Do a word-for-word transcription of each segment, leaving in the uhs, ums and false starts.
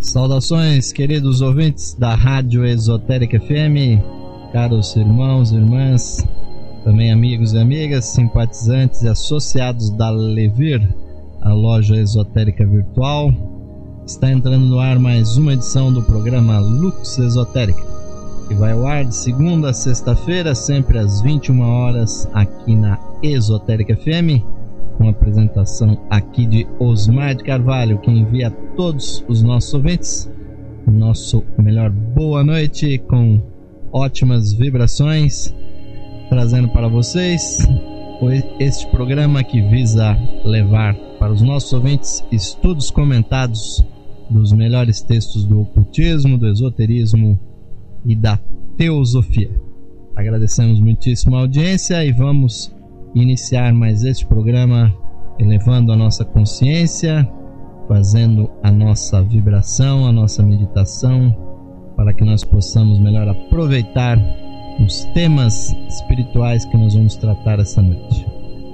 Saudações, queridos ouvintes da Rádio Esotérica F M, caros irmãos e irmãs, também amigos e amigas, simpatizantes e associados da Levir, a loja esotérica virtual. Está entrando no ar mais uma edição do programa Lux Esotérica, que vai ao ar de segunda a sexta-feira, sempre às vinte e uma horas, aqui na Esotérica F M, com a apresentação aqui de Osmar de Carvalho, que envia a todos os nossos ouvintes o nosso melhor boa noite, com ótimas vibrações, trazendo para vocês este programa que visa levar para os nossos ouvintes estudos comentados dos melhores textos do ocultismo, do esoterismo e da teosofia. Agradecemos muitíssimo a audiência e vamos iniciar mais este programa elevando a nossa consciência, fazendo a nossa vibração, a nossa meditação, para que nós possamos melhor aproveitar os temas espirituais que nós vamos tratar essa noite.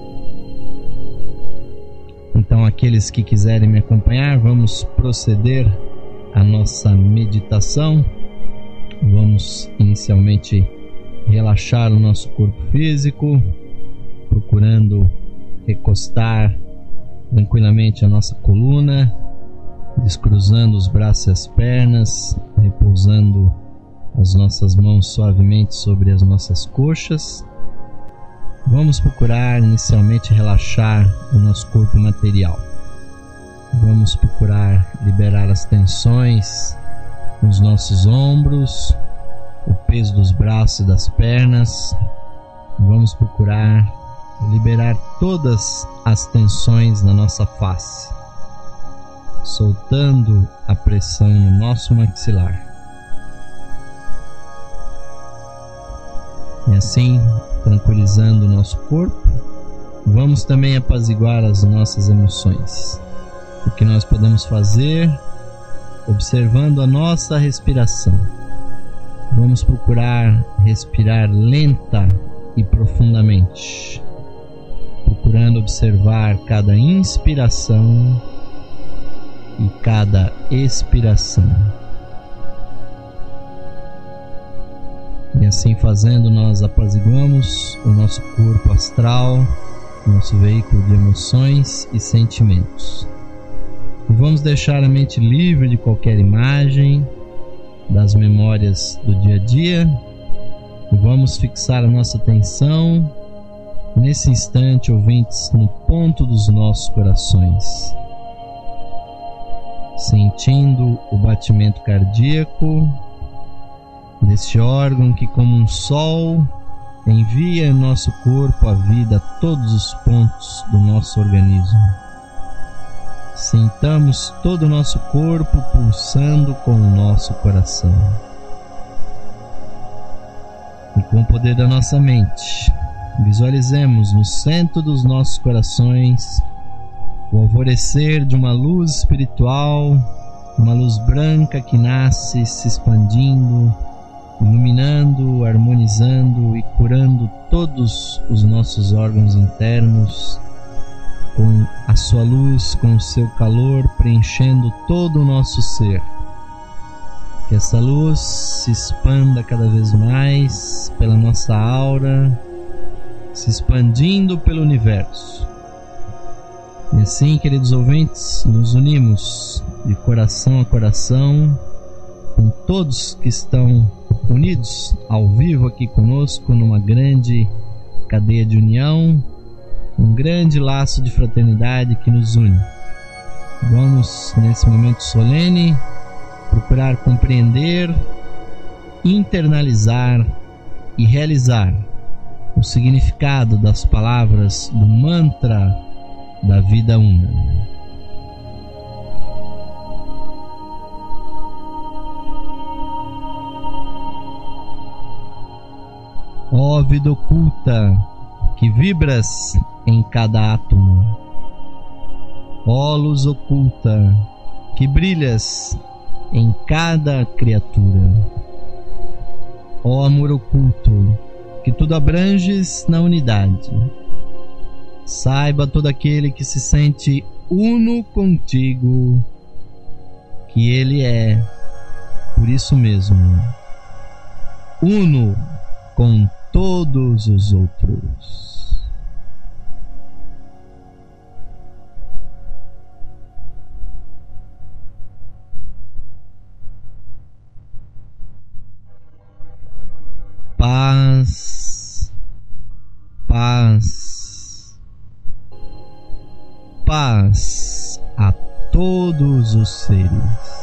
Então, aqueles que quiserem me acompanhar, vamos proceder à nossa meditação. Vamos inicialmente relaxar o nosso corpo físico, procurando recostar tranquilamente a nossa coluna, descruzando os braços e as pernas, repousando as nossas mãos suavemente sobre as nossas coxas. Vamos procurar inicialmente relaxar o nosso corpo material. Vamos procurar liberar as tensões nos nossos ombros, o peso dos braços e das pernas. Vamos procurar liberar todas as tensões na nossa face, soltando a pressão no nosso maxilar. E assim, tranquilizando o nosso corpo, vamos também apaziguar as nossas emoções. O que nós podemos fazer observando a nossa respiração. Vamos procurar respirar lenta e profundamente, procurando observar cada inspiração e cada expiração. E assim fazendo, nós apaziguamos o nosso corpo astral, nosso veículo de emoções e sentimentos. E vamos deixar a mente livre de qualquer imagem, das memórias do dia a dia, e vamos fixar a nossa atenção nesse instante, ouvintes, no ponto dos nossos corações, sentindo o batimento cardíaco deste órgão que, como um sol, envia em nosso corpo a vida a todos os pontos do nosso organismo. Sintamos todo o nosso corpo pulsando com o nosso coração. E com o poder da nossa mente, visualizemos no centro dos nossos corações o alvorecer de uma luz espiritual, uma luz branca que nasce se expandindo, iluminando, harmonizando e curando todos os nossos órgãos internos, com a sua luz, com o seu calor preenchendo todo o nosso ser. Que essa luz se expanda cada vez mais pela nossa aura, se expandindo pelo universo. E assim, queridos ouvintes, nos unimos de coração a coração com todos que estão unidos ao vivo aqui conosco numa grande cadeia de união, um grande laço de fraternidade que nos une. Vamos, nesse momento solene, procurar compreender, internalizar e realizar o significado das palavras do mantra da vida una. Ó vida oculta, que vibras em cada átomo, ó luz oculta, que brilhas em cada criatura, ó amor oculto, que tudo abranges na unidade. Saiba todo aquele que se sente uno contigo, que ele é, por isso mesmo, uno com todos os outros. Paz, paz, paz a todos os seres.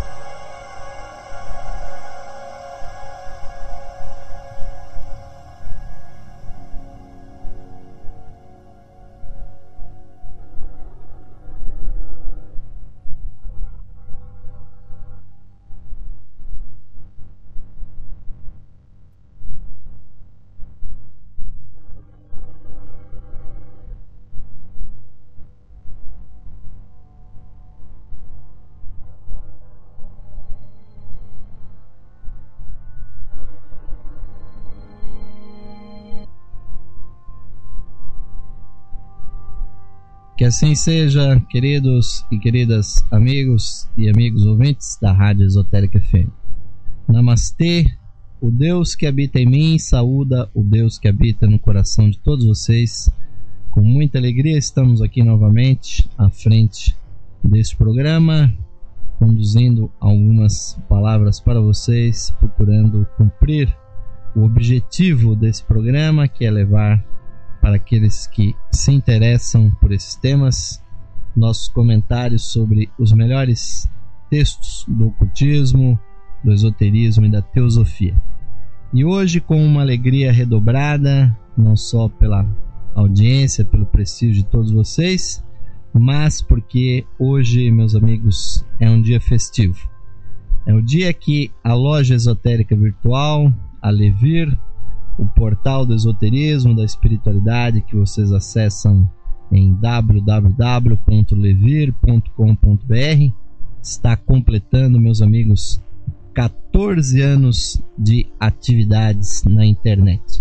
Que assim seja, queridos e queridas amigos e amigos ouvintes da Rádio Esotérica F M. Namastê, o Deus que habita em mim saúda o Deus que habita no coração de todos vocês. Com muita alegria estamos aqui novamente à frente deste programa, conduzindo algumas palavras para vocês, procurando cumprir o objetivo desse programa, que é levar para aqueles que se interessam por esses temas nossos comentários sobre os melhores textos do ocultismo, do esoterismo e da teosofia. E hoje, com uma alegria redobrada, não só pela audiência, pelo prestígio de todos vocês, mas porque hoje, meus amigos, é um dia festivo. É o dia que a loja esotérica virtual, a Levir, o portal do esoterismo, da espiritualidade, que vocês acessam em w w w ponto levir ponto com ponto b r, está completando, meus amigos, quatorze anos de atividades na internet.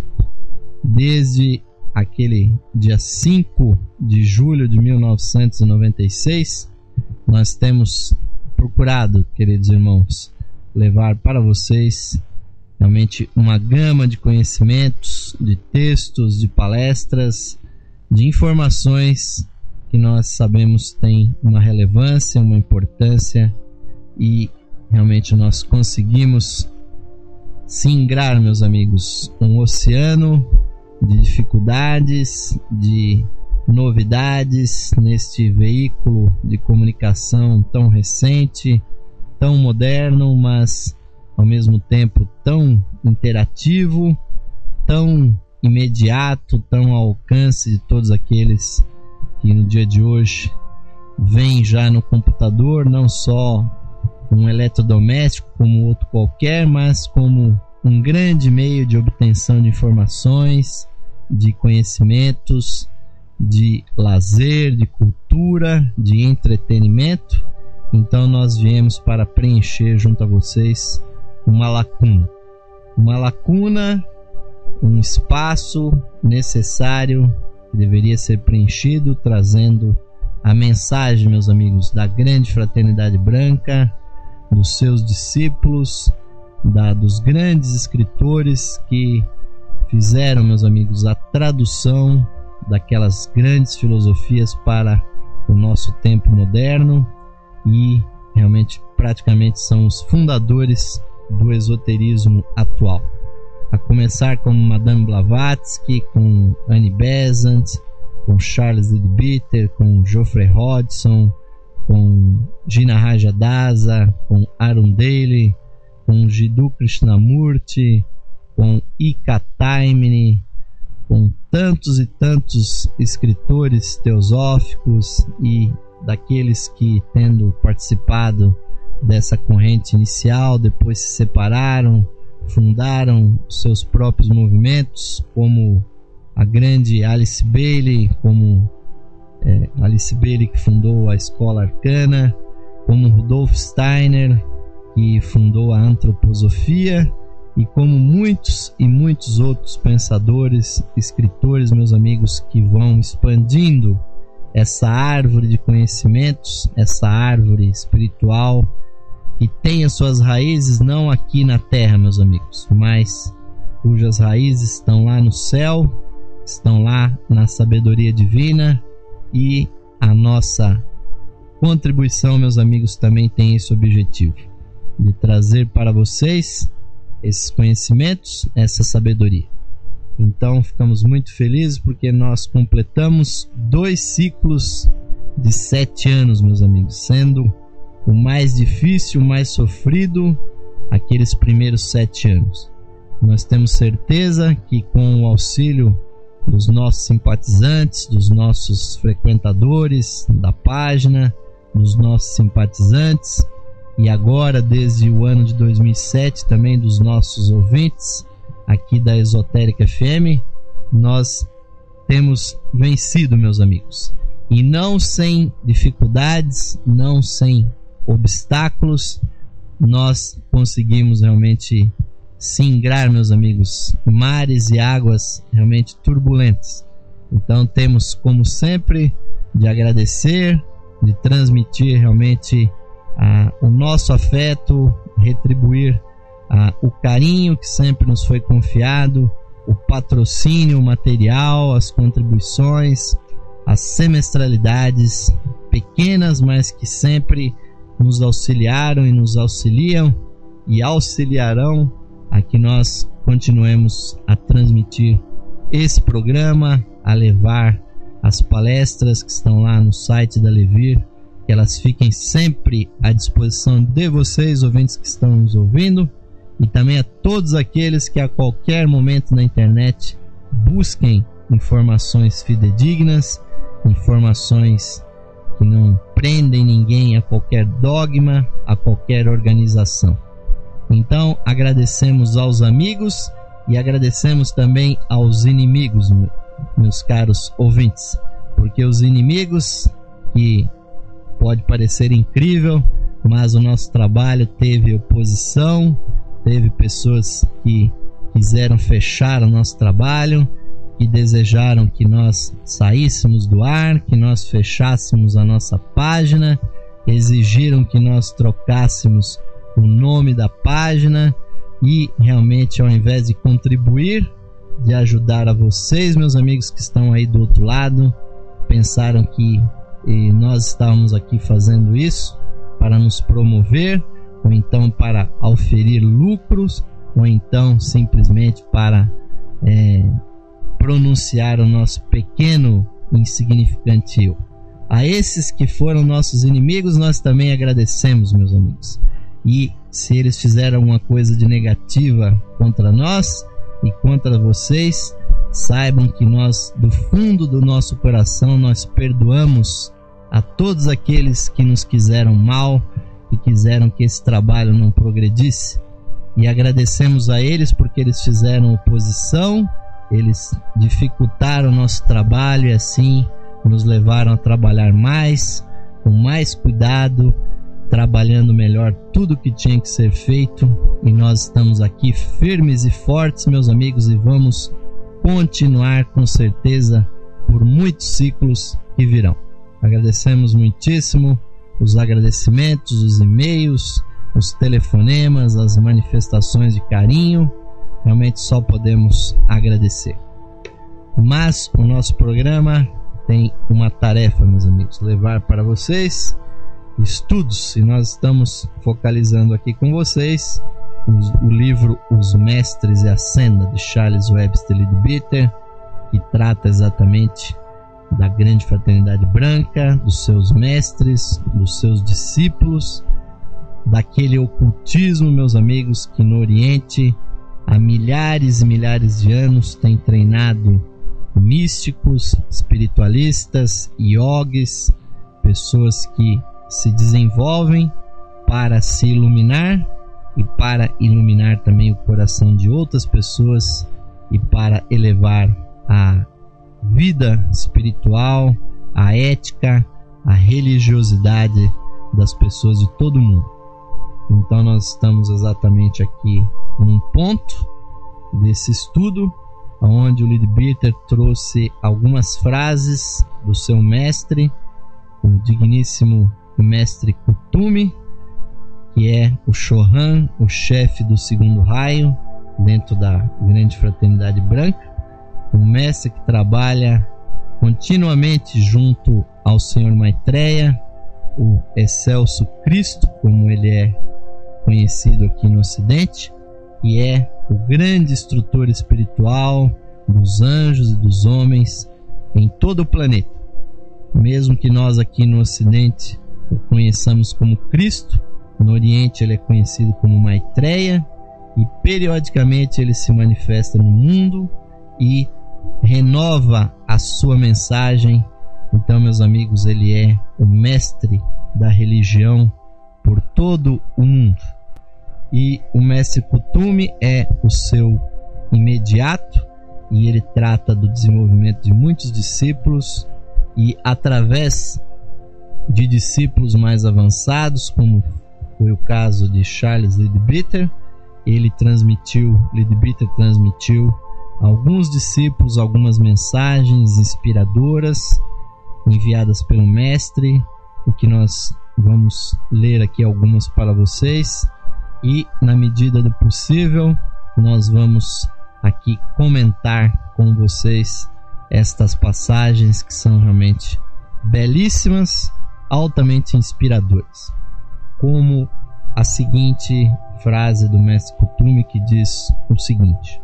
Desde aquele dia cinco de julho de mil novecentos e noventa e seis, nós temos procurado, queridos irmãos, levar para vocês realmente uma gama de conhecimentos, de textos, de palestras, de informações que nós sabemos têm uma relevância, uma importância, e realmente nós conseguimos singrar, meus amigos, um oceano de dificuldades, de novidades neste veículo de comunicação tão recente, tão moderno, mas ao mesmo tempo tão interativo, tão imediato, tão ao alcance de todos aqueles que no dia de hoje vêm já no computador, não só um eletrodoméstico como outro qualquer, mas como um grande meio de obtenção de informações, de conhecimentos, de lazer, de cultura, de entretenimento. Então nós viemos para preencher junto a vocês uma lacuna, uma lacuna, um espaço necessário que deveria ser preenchido, trazendo a mensagem, meus amigos, da grande fraternidade branca, dos seus discípulos, da, dos grandes escritores que fizeram, meus amigos, a tradução daquelas grandes filosofias para o nosso tempo moderno, e realmente praticamente são os fundadores do esoterismo atual, a começar com Madame Blavatsky, com Annie Besant, com Charles Leadbeater, com Geoffrey Hodgson, com Gina Rajadasa, com Arun Daly, com Jiddu Krishnamurti, com Ika Taimini, com tantos e tantos escritores teosóficos e daqueles que, tendo participado dessa corrente inicial, depois se separaram, fundaram seus próprios movimentos, como a grande Alice Bailey, como é, Alice Bailey, que fundou a Escola Arcana, como Rudolf Steiner, que fundou a Antroposofia, e como muitos e muitos outros pensadores, escritores, meus amigos, que vão expandindo essa árvore de conhecimentos, essa árvore espiritual, que tem as suas raízes não aqui na terra, meus amigos, mas cujas raízes estão lá no céu, estão lá na sabedoria divina, e a nossa contribuição, meus amigos, também tem esse objetivo, de trazer para vocês esses conhecimentos, essa sabedoria. Então ficamos muito felizes porque nós completamos dois ciclos de sete anos, meus amigos, sendo o mais difícil, o mais sofrido, aqueles primeiros sete anos. Nós temos certeza que com o auxílio dos nossos simpatizantes, dos nossos frequentadores da página, dos nossos simpatizantes, e agora desde o ano de dois mil e sete também dos nossos ouvintes aqui da Esotérica F M, nós temos vencido, meus amigos, e não sem dificuldades, não sem obstáculos, nós conseguimos realmente singrar, meus amigos, mares e águas realmente turbulentas. Então temos, como sempre, de agradecer, de transmitir realmente ah, o nosso afeto, retribuir ah, o carinho que sempre nos foi confiado, o patrocínio material, as contribuições, as semestralidades pequenas, mas que sempre nos auxiliaram e nos auxiliam e auxiliarão a que nós continuemos a transmitir esse programa, a levar as palestras que estão lá no site da Levir, que elas fiquem sempre à disposição de vocês, ouvintes que estão nos ouvindo, e também a todos aqueles que a qualquer momento na internet busquem informações fidedignas, informações que não prendem ninguém a qualquer dogma, a qualquer organização. Então agradecemos aos amigos e agradecemos também aos inimigos, meus caros ouvintes, porque os inimigos, que pode parecer incrível, mas o nosso trabalho teve oposição, teve pessoas que quiseram fechar o nosso trabalho, que desejaram que nós saíssemos do ar, que nós fechássemos a nossa página, exigiram que nós trocássemos o nome da página, e realmente, ao invés de contribuir, de ajudar a vocês, meus amigos que estão aí do outro lado, pensaram que eh, nós estávamos aqui fazendo isso para nos promover, ou então para auferir lucros, ou então simplesmente para é, pronunciar o nosso pequeno insignificante eu. A esses que foram nossos inimigos, nós também agradecemos, meus amigos. E se eles fizeram alguma coisa de negativa contra nós e contra vocês, saibam que nós, do fundo do nosso coração, nós perdoamos a todos aqueles que nos quiseram mal e quiseram que esse trabalho não progredisse, e agradecemos a eles porque eles fizeram oposição, eles dificultaram o nosso trabalho e assim nos levaram a trabalhar mais, com mais cuidado, trabalhando melhor tudo que tinha que ser feito, e nós estamos aqui firmes e fortes, meus amigos, e vamos continuar com certeza por muitos ciclos que virão. Agradecemos muitíssimo os agradecimentos, os e-mails, os telefonemas, as manifestações de carinho, realmente só podemos agradecer. Mas o nosso programa tem uma tarefa, meus amigos, levar para vocês estudos, e nós estamos focalizando aqui com vocês os, o livro Os Mestres e a Senda, de Charles Webster Leadbeater, que trata exatamente da grande fraternidade branca, dos seus mestres, dos seus discípulos, daquele ocultismo, meus amigos, que no Oriente há milhares e milhares de anos tem treinado místicos, espiritualistas, yogis, pessoas que se desenvolvem para se iluminar e para iluminar também o coração de outras pessoas e para elevar a vida espiritual, a ética, a religiosidade das pessoas de todo o mundo. Então nós estamos exatamente aqui num ponto desse estudo onde o Leadbeater trouxe algumas frases do seu mestre, o digníssimo mestre Kutumi, que é o Chohan, o chefe do segundo raio, dentro da grande fraternidade branca, um mestre que trabalha continuamente junto ao Senhor Maitreya, o excelso Cristo, como ele é conhecido aqui no Ocidente, que é o grande instrutor espiritual dos anjos e dos homens em todo o planeta. Mesmo que nós aqui no Ocidente o conheçamos como Cristo, no Oriente ele é conhecido como Maitreya, e periodicamente ele se manifesta no mundo e renova a sua mensagem. Então, meus amigos, ele é o mestre da religião por todo o mundo. E o mestre Kuthumi é o seu imediato, e ele trata do desenvolvimento de muitos discípulos, e através de discípulos mais avançados, como foi o caso de Charles Leadbeater, ele transmitiu, Leadbeater transmitiu a alguns discípulos algumas mensagens inspiradoras enviadas pelo mestre, o que nós vamos ler aqui algumas para vocês, e na medida do possível nós vamos aqui comentar com vocês estas passagens que são realmente belíssimas, altamente inspiradoras, como a seguinte frase do mestre Kuthumi, que diz o seguinte: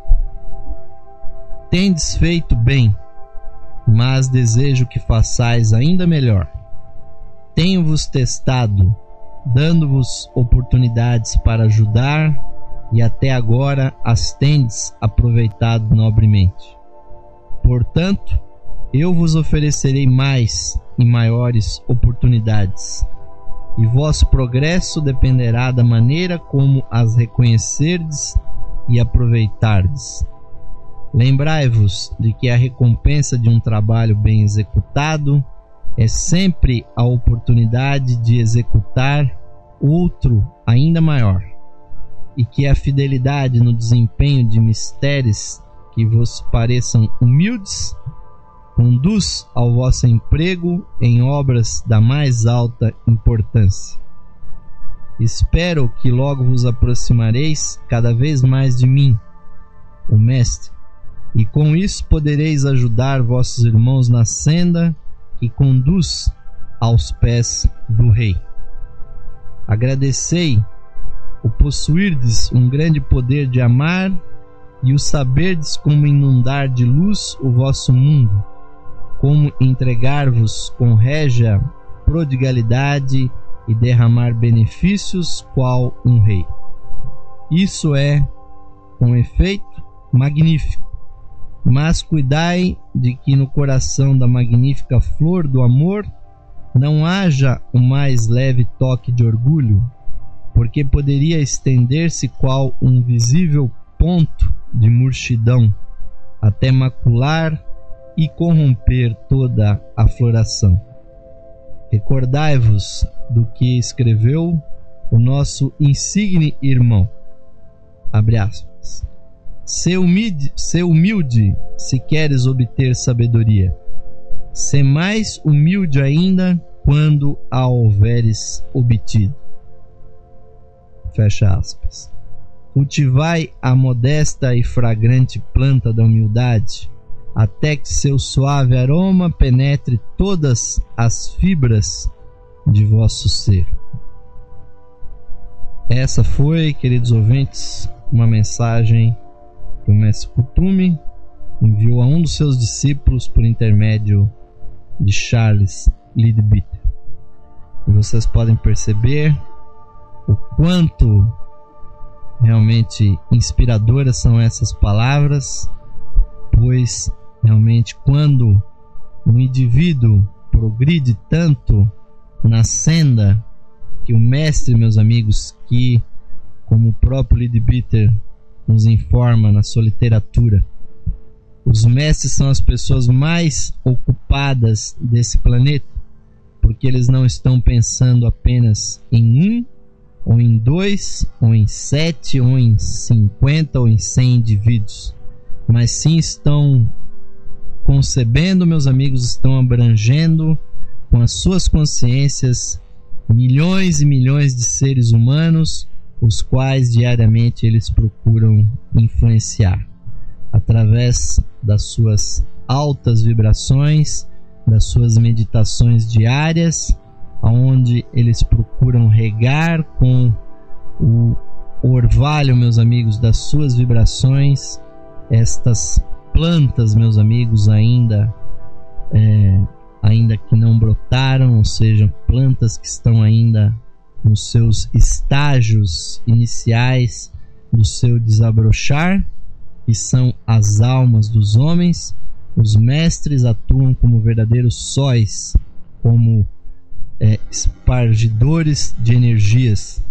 tendes feito bem, mas desejo que façais ainda melhor. Tenho-vos testado, dando-vos oportunidades para ajudar, e até agora as tendes aproveitado nobremente. Portanto, eu vos oferecerei mais e maiores oportunidades, e vosso progresso dependerá da maneira como as reconhecerdes e aproveitardes. Lembrai-vos de que a recompensa de um trabalho bem executado é sempre a oportunidade de executar outro ainda maior, e que a fidelidade no desempenho de mistérios que vos pareçam humildes conduz ao vosso emprego em obras da mais alta importância. Espero que logo vos aproximareis cada vez mais de mim, o Mestre, e com isso podereis ajudar vossos irmãos na senda que conduz aos pés do Rei. Agradecei o possuirdes um grande poder de amar e o saberdes como inundar de luz o vosso mundo, como entregar-vos com régia prodigalidade e derramar benefícios qual um rei. Isso é, com efeito, magnífico, mas cuidai de que no coração da magnífica flor do amor não haja o mais leve toque de orgulho, porque poderia estender-se qual um visível ponto de murchidão até macular e corromper toda a floração. Recordai-vos do que escreveu o nosso insigne irmão, abre aspas, Sê humilde, sê humilde se queres obter sabedoria, sê mais humilde ainda quando a houveres obtido. Fecha aspas. Cultivai a modesta e fragrante planta da humildade, até que seu suave aroma penetre todas as fibras de vosso ser. Essa foi, queridos ouvintes, uma mensagem que o mestre Kuthumi enviou a um dos seus discípulos por intermédio de Charles Leadbeater. E vocês podem perceber o quanto realmente inspiradoras são essas palavras, pois realmente quando um indivíduo progride tanto na senda que o mestre, meus amigos, que como o próprio Leadbeater nos informa na sua literatura, os mestres são as pessoas mais ocupadas desse planeta, porque eles não estão pensando apenas em um, ou em dois, ou em sete, ou em cinquenta, ou em cem indivíduos, mas sim estão concebendo, meus amigos, estão abrangendo com as suas consciências milhões e milhões de seres humanos, os quais diariamente eles procuram influenciar através das suas altas vibrações, das suas meditações diárias, onde eles procuram regar com o orvalho, meus amigos, das suas vibrações, estas plantas, meus amigos, ainda é, ainda que não brotaram, ou seja, plantas que estão ainda nos seus estágios iniciais do seu desabrochar, que são as almas dos homens. Os mestres atuam como verdadeiros sóis, como é, espargidores de energias.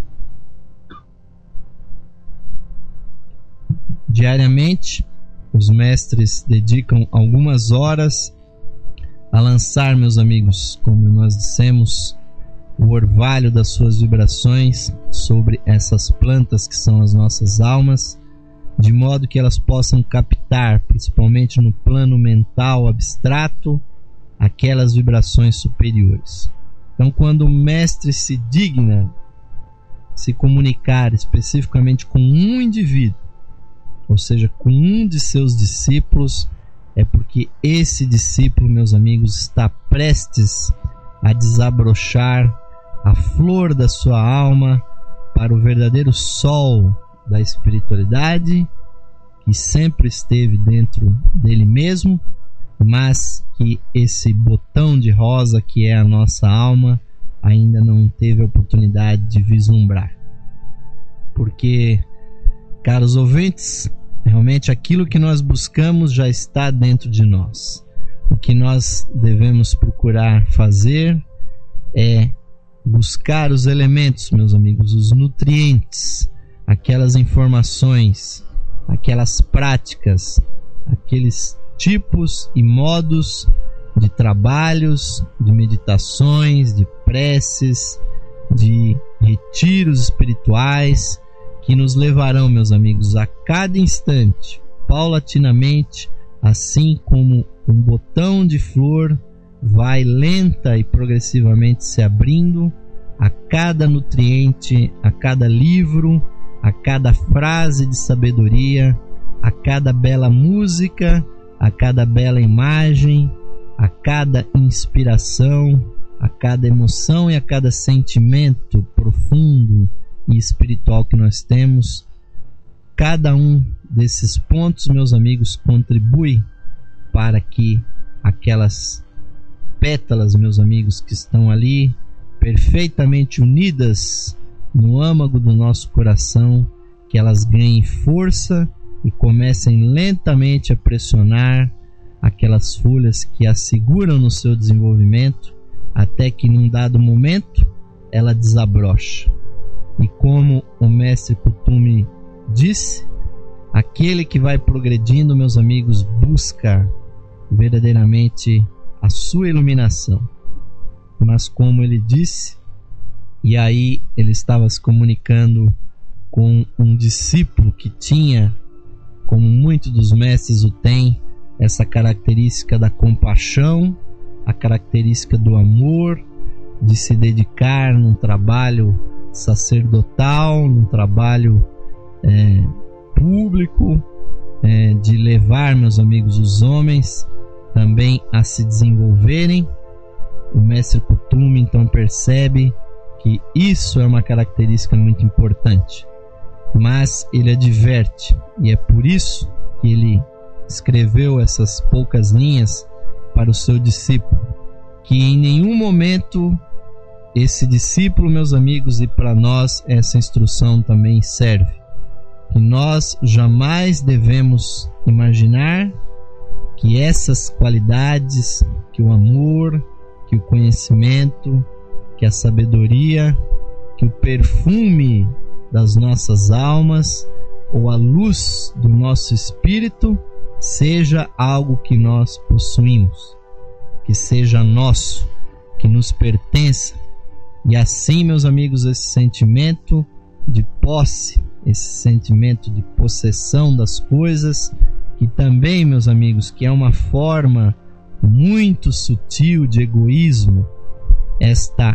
Diariamente, os mestres dedicam algumas horas a lançar, meus amigos, como nós dissemos, o orvalho das suas vibrações sobre essas plantas que são as nossas almas, de modo que elas possam captar, principalmente no plano mental abstrato, aquelas vibrações superiores. Então, quando o mestre se digna se comunicar especificamente com um indivíduo, ou seja, com um de seus discípulos, é porque esse discípulo, meus amigos, está prestes a desabrochar a flor da sua alma para o verdadeiro sol da espiritualidade, que sempre esteve dentro dele mesmo, mas que esse botão de rosa que é a nossa alma ainda não teve a oportunidade de vislumbrar. Porque, caros ouvintes, realmente aquilo que nós buscamos já está dentro de nós. O que nós devemos procurar fazer é buscar os elementos, meus amigos, os nutrientes, aquelas informações, aquelas práticas, aqueles tipos e modos de trabalhos, de meditações, de preces, de retiros espirituais, que nos levarão, meus amigos, a cada instante, paulatinamente, assim como um botão de flor vai lenta e progressivamente se abrindo a cada nutriente, a cada livro, a cada frase de sabedoria, a cada bela música, a cada bela imagem, a cada inspiração, a cada emoção e a cada sentimento profundo e espiritual que nós temos. Cada um desses pontos, meus amigos, contribui para que aquelas pétalas, meus amigos, que estão ali perfeitamente unidas no âmago do nosso coração, que elas ganhem força e comecem lentamente a pressionar aquelas folhas que as seguram no seu desenvolvimento, até que num dado momento ela desabrocha. E como o mestre Kuthumi disse, aquele que vai progredindo, meus amigos, busca verdadeiramente a sua iluminação. Mas como ele disse, e aí ele estava se comunicando com um discípulo que tinha, como muitos dos mestres o têm, essa característica da compaixão, a característica do amor, de se dedicar num trabalho sacerdotal, num trabalho é, público, é, de levar, meus amigos, os homens também a se desenvolverem. O mestre Kuthumi então percebe que isso é uma característica muito importante, mas ele adverte, e é por isso que ele escreveu essas poucas linhas para o seu discípulo, que em nenhum momento esse discípulo, meus amigos, e para nós essa instrução também serve, que nós jamais devemos imaginar que essas qualidades, que o amor, que o conhecimento, que a sabedoria, que o perfume das nossas almas ou a luz do nosso espírito seja algo que nós possuímos, que seja nosso, que nos pertença. E assim, meus amigos, esse sentimento de posse, esse sentimento de possessão das coisas, que também, meus amigos, que é uma forma muito sutil de egoísmo, esta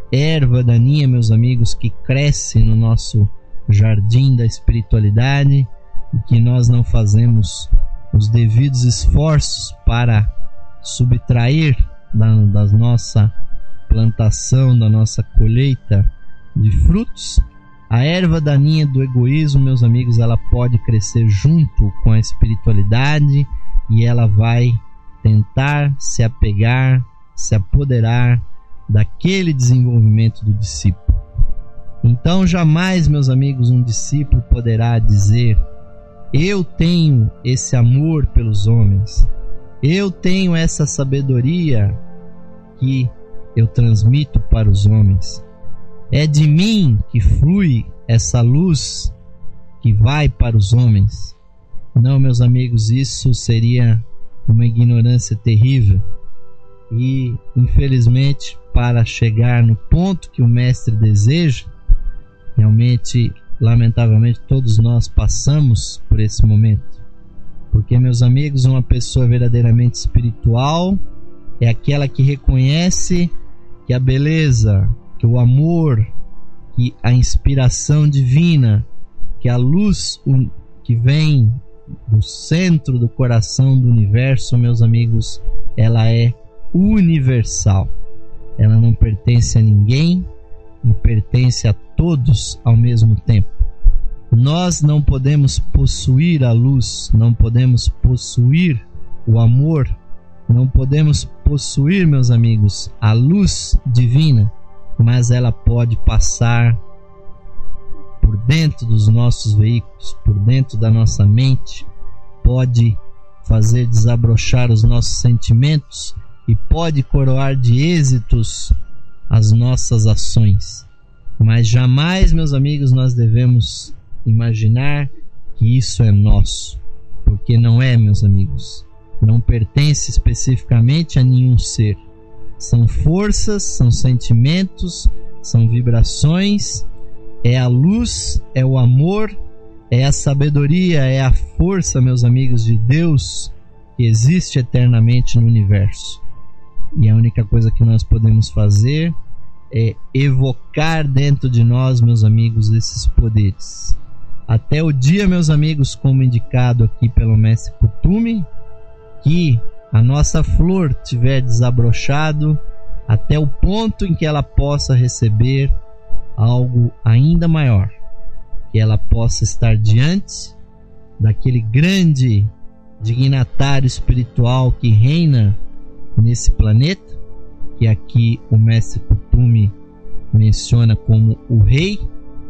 erva daninha, meus amigos, que cresce no nosso jardim da espiritualidade e que nós não fazemos os devidos esforços para subtrair da, da nossa plantação, da nossa colheita de frutos. A erva daninha do egoísmo, meus amigos, ela pode crescer junto com a espiritualidade e ela vai tentar se apegar, se apoderar daquele desenvolvimento do discípulo. Então jamais, meus amigos, um discípulo poderá dizer: eu tenho esse amor pelos homens, eu tenho essa sabedoria que eu transmito para os homens, é de mim que flui essa luz que vai para os homens. Não, meus amigos, isso seria uma ignorância terrível. E, infelizmente, para chegar no ponto que o Mestre deseja, realmente, lamentavelmente, todos nós passamos por esse momento. Porque, meus amigos, uma pessoa verdadeiramente espiritual é aquela que reconhece que a beleza, que o amor, que a inspiração divina, que a luz que vem do centro do coração do universo, meus amigos, ela é universal. Ela não pertence a ninguém e pertence a todos ao mesmo tempo. Nós não podemos possuir a luz, não podemos possuir o amor, não podemos possuir, meus amigos, a luz divina, mas ela pode passar por dentro dos nossos veículos, por dentro da nossa mente, pode fazer desabrochar os nossos sentimentos e pode coroar de êxitos as nossas ações. Mas jamais, meus amigos, nós devemos imaginar que isso é nosso, porque não é, meus amigos. Não pertence especificamente a nenhum ser. São forças, são sentimentos, são vibrações, é a luz, é o amor, é a sabedoria, é a força, meus amigos, de Deus que existe eternamente no universo. E a única coisa que nós podemos fazer é evocar dentro de nós, meus amigos, esses poderes. Até o dia, meus amigos, como indicado aqui pelo Mestre Kuthumi, que a nossa flor tiver desabrochado até o ponto em que ela possa receber algo ainda maior, que ela possa estar diante daquele grande dignatário espiritual que reina nesse planeta, que aqui o Mestre Kuthumi menciona como o Rei,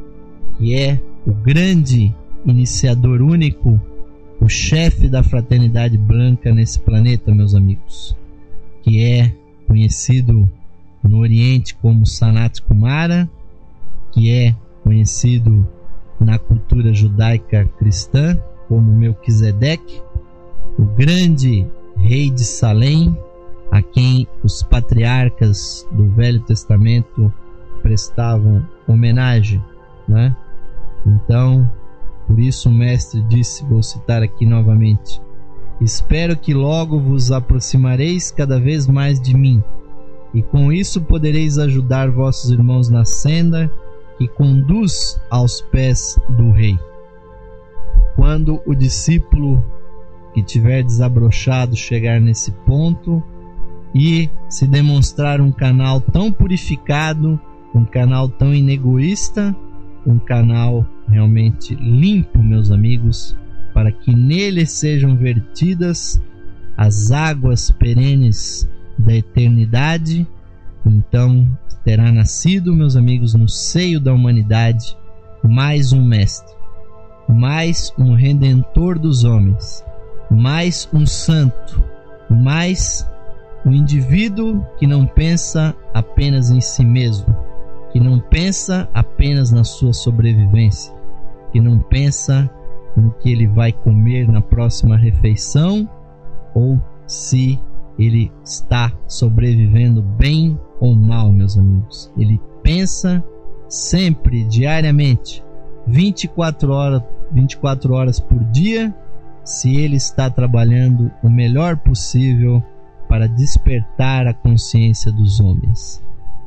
que é o grande iniciador único, o chefe da fraternidade branca nesse planeta, meus amigos, que é conhecido no Oriente como Sanat Kumara, que é conhecido na cultura judaica cristã como Melquisedeque, o grande rei de Salém, a quem os patriarcas do Velho Testamento prestavam homenagem, né? Então, por isso o Mestre disse, vou citar aqui novamente: espero que logo vos aproximareis cada vez mais de mim, e com isso podereis ajudar vossos irmãos na senda que conduz aos pés do Rei. Quando o discípulo que tiver desabrochado chegar nesse ponto e se demonstrar um canal tão purificado, um canal tão inegoísta, um canal realmente limpo, meus amigos, para que nele sejam vertidas as águas perenes da eternidade, então terá nascido, meus amigos, no seio da humanidade mais um mestre, mais um redentor dos homens, mais um santo, mais um indivíduo que não pensa apenas em si mesmo, que não pensa apenas na sua sobrevivência, que não pensa no que ele vai comer na próxima refeição ou se ele está sobrevivendo bem ou mal, meus amigos. Ele pensa sempre, diariamente, vinte e quatro horas, vinte e quatro horas por dia, se ele está trabalhando o melhor possível para despertar a consciência dos homens.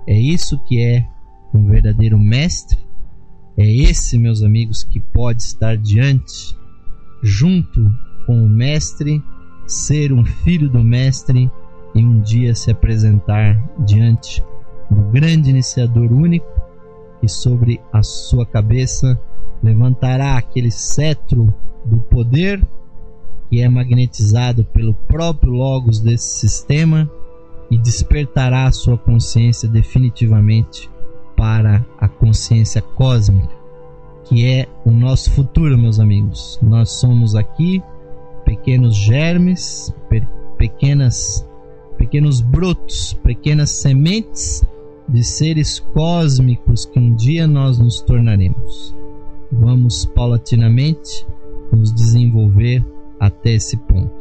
É isso que é um verdadeiro mestre. É esse, meus amigos, que pode estar diante, junto com o mestre, ser um filho do mestre e um dia se apresentar diante do grande iniciador único, que sobre a sua cabeça levantará aquele cetro do poder que é magnetizado pelo próprio logos desse sistema e despertará a sua consciência definitivamente para a consciência cósmica, que é o nosso futuro, meus amigos. Nós somos aqui pequenos germes, pe- pequenas, pequenos brotos, pequenas sementes de seres cósmicos que um dia nós nos tornaremos. Vamos paulatinamente nos desenvolver até esse ponto.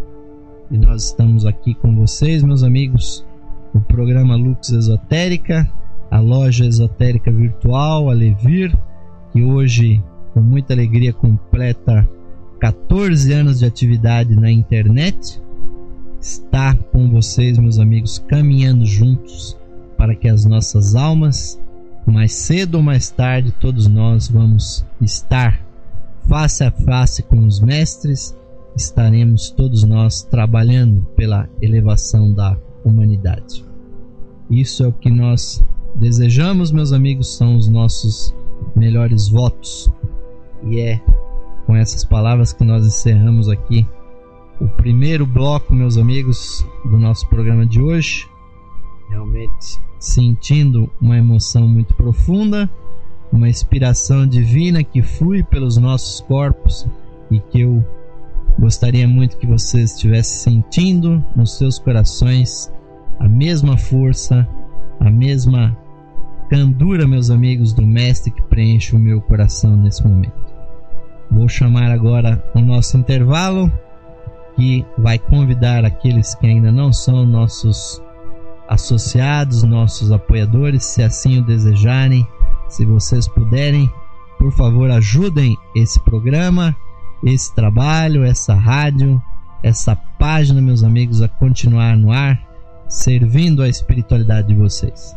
E nós estamos aqui com vocês, meus amigos, no programa Lux Esotérica, a loja esotérica virtual, a Levir, que hoje, com muita alegria, completa catorze anos de atividade na internet, está com vocês, meus amigos, caminhando juntos para que as nossas almas, mais cedo ou mais tarde, todos nós vamos estar face a face com os mestres, estaremos todos nós trabalhando pela elevação da humanidade. Isso é o que nós desejamos, meus amigos, são os nossos melhores votos. E é com essas palavras que nós encerramos aqui o primeiro bloco, meus amigos, do nosso programa de hoje. Realmente sentindo uma emoção muito profunda, uma inspiração divina que flui pelos nossos corpos e que eu gostaria muito que vocês estivessem sentindo nos seus corações a mesma força, a mesma candura, meus amigos, do mestre que preenche o meu coração nesse momento. Vou chamar agora o nosso intervalo, que vai convidar aqueles que ainda não são nossos associados, nossos apoiadores, se assim o desejarem, se vocês puderem, por favor, ajudem esse programa, esse trabalho, essa rádio, essa página, meus amigos, a continuar no ar, servindo a espiritualidade de vocês.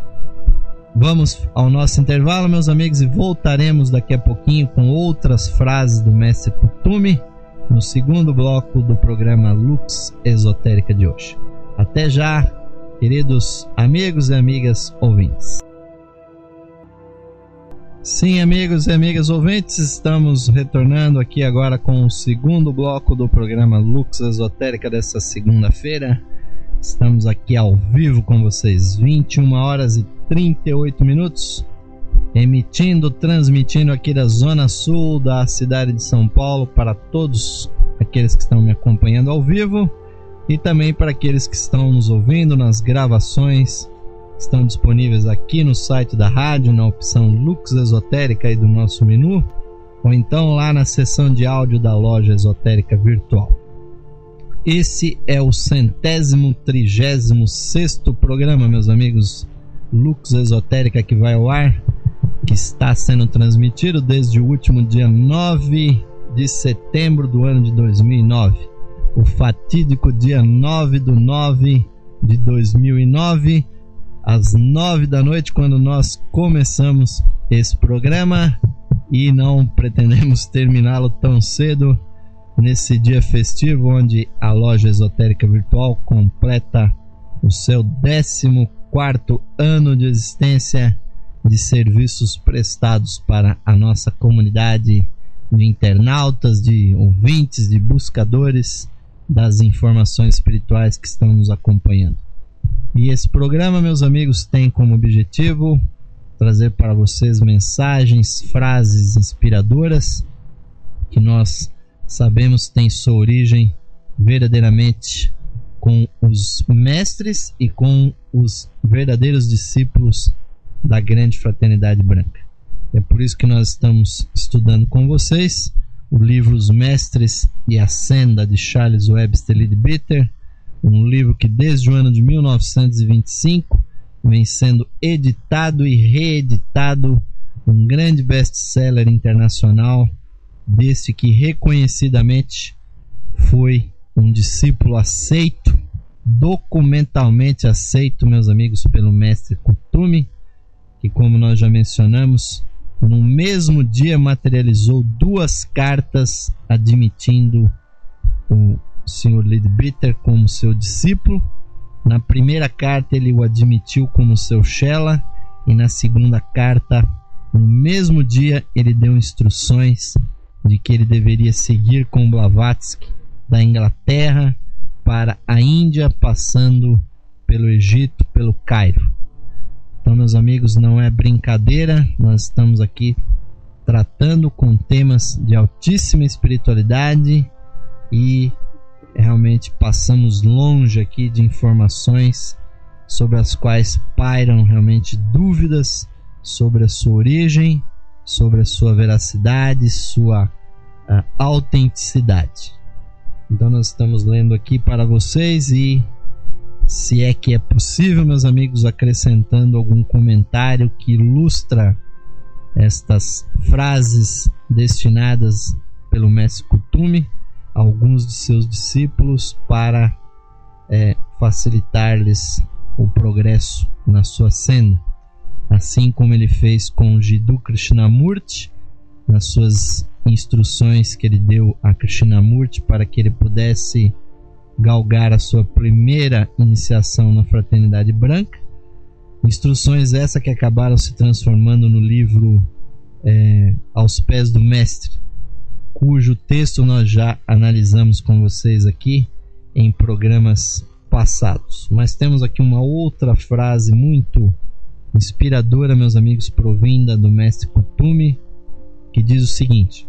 Vamos ao nosso intervalo, meus amigos, e voltaremos daqui a pouquinho com outras frases do Mestre Kuthumi no segundo bloco do programa Lux Esotérica de hoje. Até já, queridos amigos e amigas ouvintes. Sim, amigos e amigas ouvintes, estamos retornando aqui agora com o segundo bloco do programa Lux Esotérica dessa segunda-feira. Estamos aqui ao vivo com vocês, vinte e uma horas e trinta e oito minutos, emitindo, transmitindo aqui da zona sul da cidade de São Paulo para todos aqueles que estão me acompanhando ao vivo e também para aqueles que estão nos ouvindo nas gravações, estão disponíveis aqui no site da rádio, na opção Lux Esotérica aí do nosso menu, ou então lá na seção de áudio da loja esotérica virtual. Esse é o centésimo trigésimo sexto programa, meus amigos, Lux Esotérica, que vai ao ar, que está sendo transmitido desde o último dia nove de setembro do ano de dois mil e nove, o fatídico dia nove do nove de dois mil e nove, às nove da noite, quando nós começamos esse programa, e não pretendemos terminá-lo tão cedo, nesse dia festivo onde a loja esotérica virtual completa o seu décimo quarto ano de existência de serviços prestados para a nossa comunidade de internautas, de ouvintes, de buscadores das informações espirituais que estão nos acompanhando. E esse programa, meus amigos, tem como objetivo trazer para vocês mensagens, frases inspiradoras que nós sabemos tem sua origem verdadeiramente com os mestres e com os verdadeiros discípulos da grande fraternidade branca. É por isso que nós estamos estudando com vocês o livro Os Mestres e a Senda, de Charles Webster Leadbeater, um livro que desde o ano de mil novecentos e vinte e cinco vem sendo editado e reeditado, um grande best-seller internacional, desse que reconhecidamente foi um discípulo aceito documentalmente aceito, meus amigos, pelo mestre Kuthumi, que, como nós já mencionamos, no mesmo dia materializou duas cartas admitindo o senhor Leadbeater como seu discípulo. Na primeira carta ele o admitiu como seu Shela, e na segunda carta, no mesmo dia, ele deu instruções de que ele deveria seguir com Blavatsky da Inglaterra para a Índia, passando pelo Egito, pelo Cairo. Então, meus amigos, não é brincadeira, nós estamos aqui tratando com temas de altíssima espiritualidade e realmente passamos longe aqui de informações sobre as quais pairam realmente dúvidas sobre a sua origem, sobre a sua veracidade, sua uh, autenticidade. Então nós estamos lendo aqui para vocês e, se é que é possível, meus amigos, acrescentando algum comentário que ilustra estas frases destinadas pelo mestre Kuthumi a alguns de seus discípulos para é, facilitar-lhes o progresso na sua senda, assim como ele fez com Jiddu Krishnamurti nas suas instruções que ele deu a Krishnamurti para que ele pudesse galgar a sua primeira iniciação na Fraternidade Branca. Instruções essas que acabaram se transformando no livro é, Aos Pés do Mestre, cujo texto nós já analisamos com vocês aqui em programas passados. Mas temos aqui uma outra frase muito inspiradora, meus amigos, provinda do mestre Kuthumi, que diz o seguinte: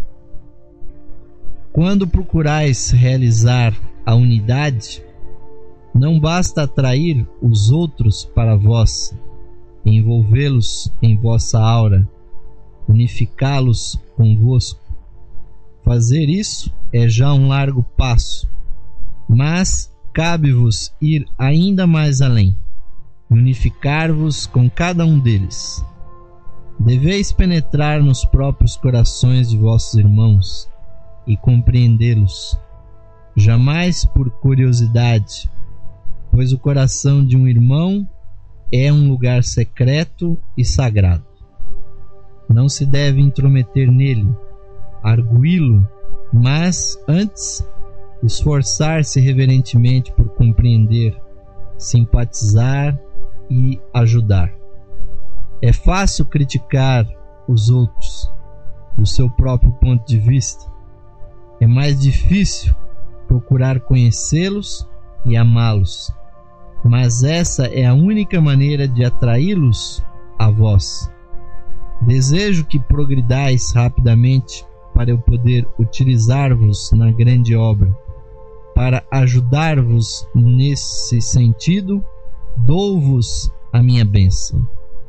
quando procurais realizar a unidade, não basta atrair os outros para vós, envolvê-los em vossa aura, unificá-los convosco. Fazer isso é já um largo passo, mas cabe-vos ir ainda mais além, unificar-vos com cada um deles. Deveis penetrar nos próprios corações de vossos irmãos e compreendê-los, jamais por curiosidade, pois o coração de um irmão é um lugar secreto e sagrado. Não se deve intrometer nele, arguí-lo, mas antes esforçar-se reverentemente por compreender, simpatizar e ajudar. É fácil criticar os outros do seu próprio ponto de vista. É mais difícil procurar conhecê-los e amá-los, mas essa é a única maneira de atraí-los a vós. Desejo que progridais rapidamente para eu poder utilizar-vos na grande obra. Para ajudar-vos nesse sentido, dou-vos a minha bênção.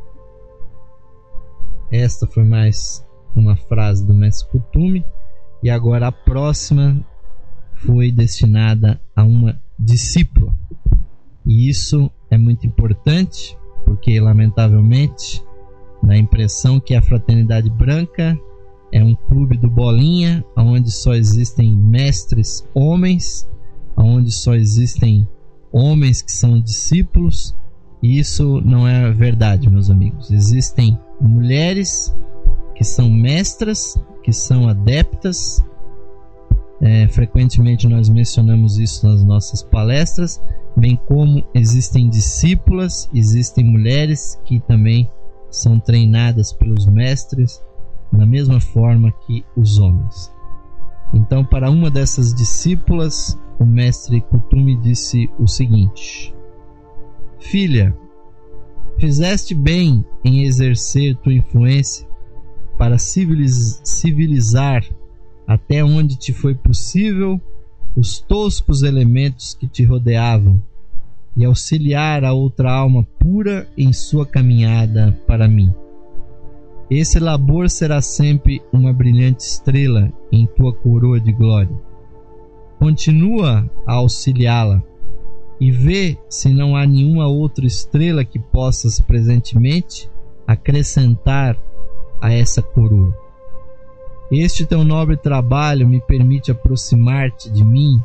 Esta foi mais uma frase do mestre Kuthumi, e agora a próxima foi destinada a uma discípula. E isso é muito importante, porque lamentavelmente dá a impressão que a Fraternidade Branca é um clube do bolinha, onde só existem mestres homens, onde só existem homens que são discípulos, e isso não é verdade, meus amigos. Existem mulheres que são mestras, que são adeptas. É, frequentemente nós mencionamos isso nas nossas palestras, bem como existem discípulas, existem mulheres que também são treinadas pelos mestres da mesma forma que os homens. Então, para uma dessas discípulas, o mestre Kuthumi disse o seguinte: filha, fizeste bem em exercer tua influência para civiliz- civilizar até onde te foi possível os toscos elementos que te rodeavam e auxiliar a outra alma pura em sua caminhada para mim. Esse labor será sempre uma brilhante estrela em tua coroa de glória. Continua a auxiliá-la e vê se não há nenhuma outra estrela que possas presentemente acrescentar a essa coroa. Este teu nobre trabalho me permite aproximar-te de mim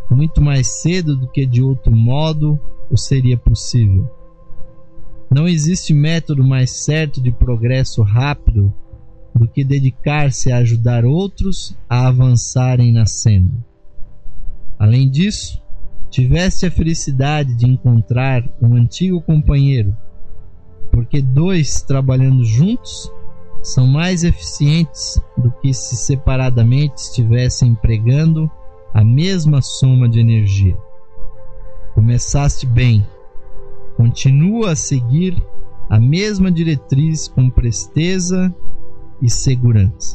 muito mais cedo do que de outro modo o seria possível. Não existe método mais certo de progresso rápido do que dedicar-se a ajudar outros a avançarem na senda. Além disso, tiveste a felicidade de encontrar um antigo companheiro, porque dois trabalhando juntos são mais eficientes do que se separadamente estivessem empregando a mesma soma de energia. Começaste bem. Continua a seguir a mesma diretriz com presteza e segurança.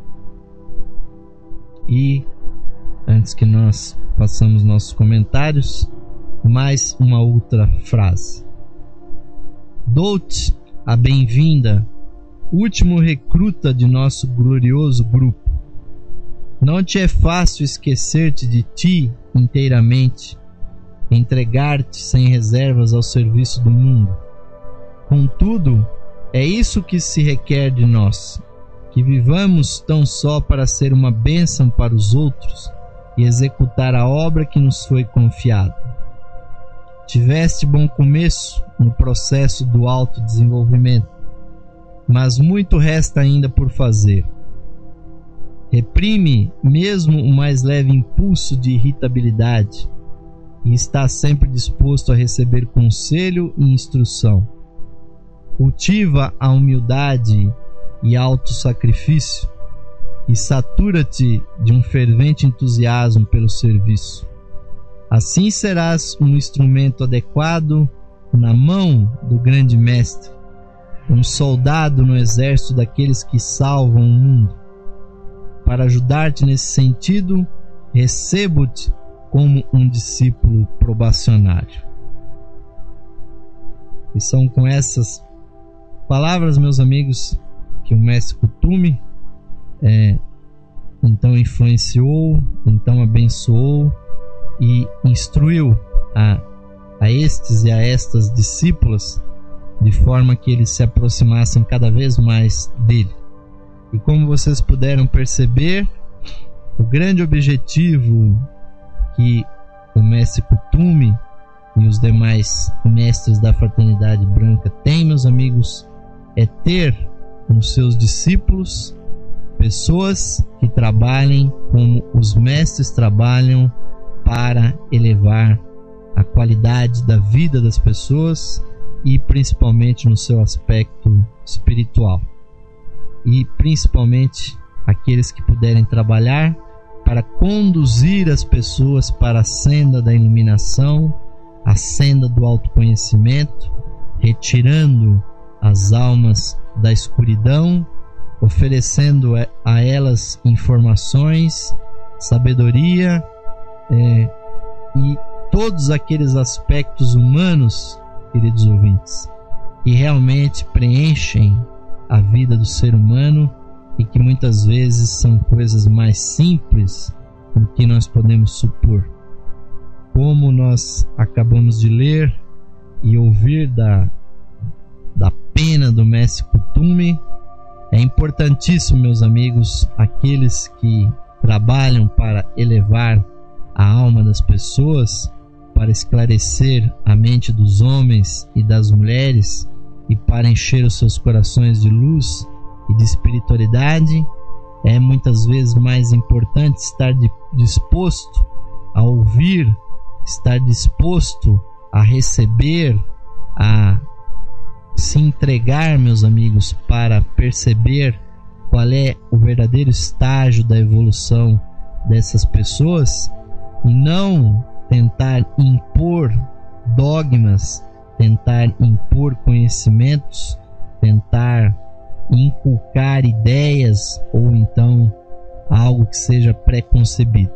E, antes que nós façamos nossos comentários, mais uma outra frase. Dou-te a bem-vinda, último recruta de nosso glorioso grupo. Não te é fácil esquecer-te de ti inteiramente, entregar-te sem reservas ao serviço do mundo. Contudo, é isso que se requer de nós, que vivamos tão só para ser uma bênção para os outros e executar a obra que nos foi confiada. Tiveste bom começo no processo do autodesenvolvimento, mas muito resta ainda por fazer. Reprime mesmo o mais leve impulso de irritabilidade e está sempre disposto a receber conselho e instrução. Cultiva a humildade e autossacrifício e satura-te de um fervente entusiasmo pelo serviço. Assim serás um instrumento adequado na mão do grande mestre, um soldado no exército daqueles que salvam o mundo. Para ajudar-te nesse sentido, recebo-te como um discípulo probacionário. E são com essas palavras, meus amigos, que o mestre Kuthumi é, então influenciou, então abençoou e instruiu a, a estes e a estas discípulas, de forma que eles se aproximassem cada vez mais dele. E como vocês puderam perceber, o grande objetivo que o mestre Kuthumi e os demais mestres da Fraternidade Branca têm, meus amigos, é ter nos seus discípulos pessoas que trabalhem como os mestres trabalham para elevar a qualidade da vida das pessoas e principalmente no seu aspecto espiritual. E principalmente aqueles que puderem trabalhar para conduzir as pessoas para a senda da iluminação, a senda do autoconhecimento, retirando as almas da escuridão, oferecendo a elas informações, sabedoria é, e todos aqueles aspectos humanos, queridos ouvintes, que realmente preenchem a vida do ser humano e que muitas vezes são coisas mais simples do que nós podemos supor. Como nós acabamos de ler e ouvir da, da pena do mestre Kuthumi, é importantíssimo, meus amigos, aqueles que trabalham para elevar a alma das pessoas, para esclarecer a mente dos homens e das mulheres e para encher os seus corações de luz e de espiritualidade, é muitas vezes mais importante estar de, disposto a ouvir, estar disposto a receber, a se entregar, meus amigos, para perceber qual é o verdadeiro estágio da evolução dessas pessoas e não tentar impor dogmas, tentar impor conhecimentos, tentar inculcar ideias ou então algo que seja pré-concebido.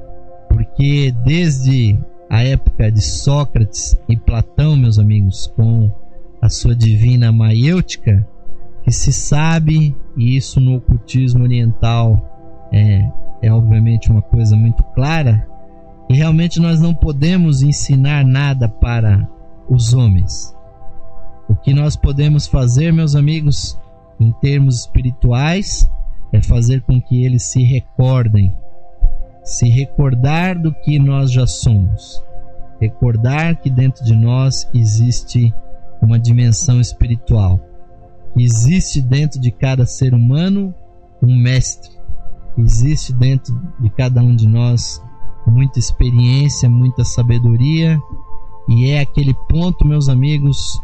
Porque desde a época de Sócrates e Platão, meus amigos, com a sua divina maiêutica, que se sabe, e isso no ocultismo oriental é, é obviamente uma coisa muito clara, e realmente nós não podemos ensinar nada para os homens. O que nós podemos fazer, meus amigos, em termos espirituais, é fazer com que eles se recordem se recordar do que nós já somos, recordar que dentro de nós existe uma dimensão espiritual, que existe dentro de cada ser humano um mestre, que existe dentro de cada um de nós muita experiência, muita sabedoria, e é aquele ponto, meus amigos,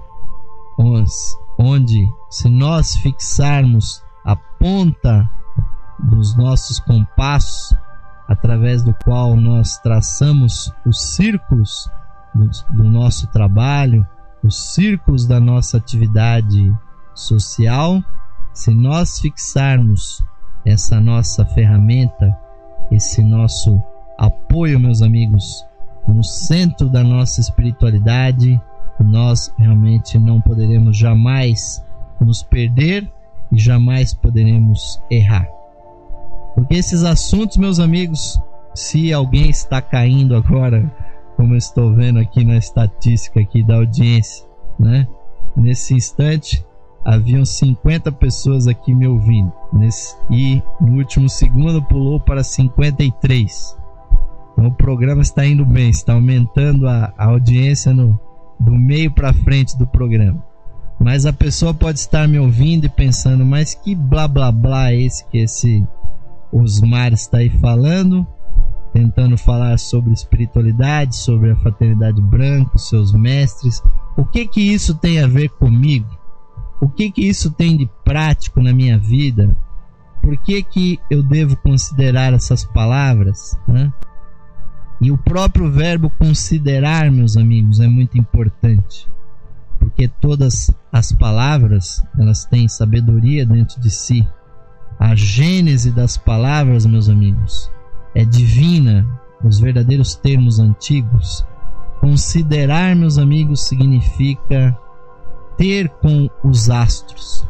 onde, se nós fixarmos a ponta dos nossos compassos, através do qual nós traçamos os círculos do, do nosso trabalho, os círculos da nossa atividade social, se nós fixarmos essa nossa ferramenta, esse nosso apoio, meus amigos, no centro da nossa espiritualidade, nós realmente não poderemos jamais nos perder e jamais poderemos errar. Porque esses assuntos, meus amigos, se alguém está caindo agora, como eu estou vendo aqui na estatística aqui da audiência, né? Nesse instante haviam cinquenta pessoas aqui me ouvindo, nesse, e no último segundo pulou para cinquenta e três. Então o programa está indo bem, está aumentando a, a audiência no, do meio para frente do programa. Mas a pessoa pode estar me ouvindo e pensando, mas que blá blá blá é esse que esse Osmar está aí falando, tentando falar sobre espiritualidade, sobre a fraternidade branca, seus mestres. O que que isso tem a ver comigo? O que que isso tem de prático na minha vida? Por que que eu devo considerar essas palavras, né? E o próprio verbo considerar, meus amigos, é muito importante, porque todas as palavras, elas têm sabedoria dentro de si. A gênese das palavras, meus amigos, é divina, os verdadeiros termos antigos. Considerar, meus amigos, significa ter com os astros.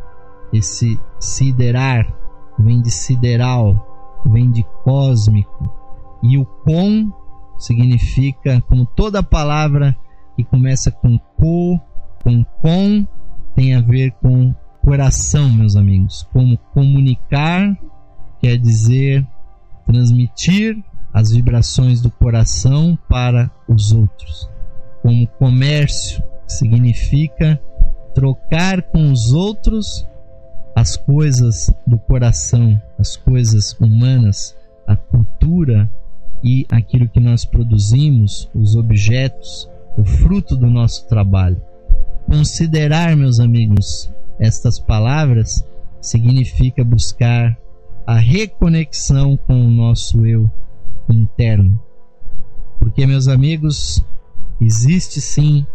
Esse siderar vem de sideral, vem de cósmico. E o com significa, como toda palavra que começa com co, com com, tem a ver com coração, meus amigos. Como comunicar quer dizer transmitir as vibrações do coração para os outros. Como comércio significa trocar com os outros as coisas do coração, as coisas humanas, a cultura e aquilo que nós produzimos, os objetos, o fruto do nosso trabalho. Considerar, meus amigos, estas palavras significa buscar a reconexão com o nosso eu interno. Porque, meus amigos, existe sim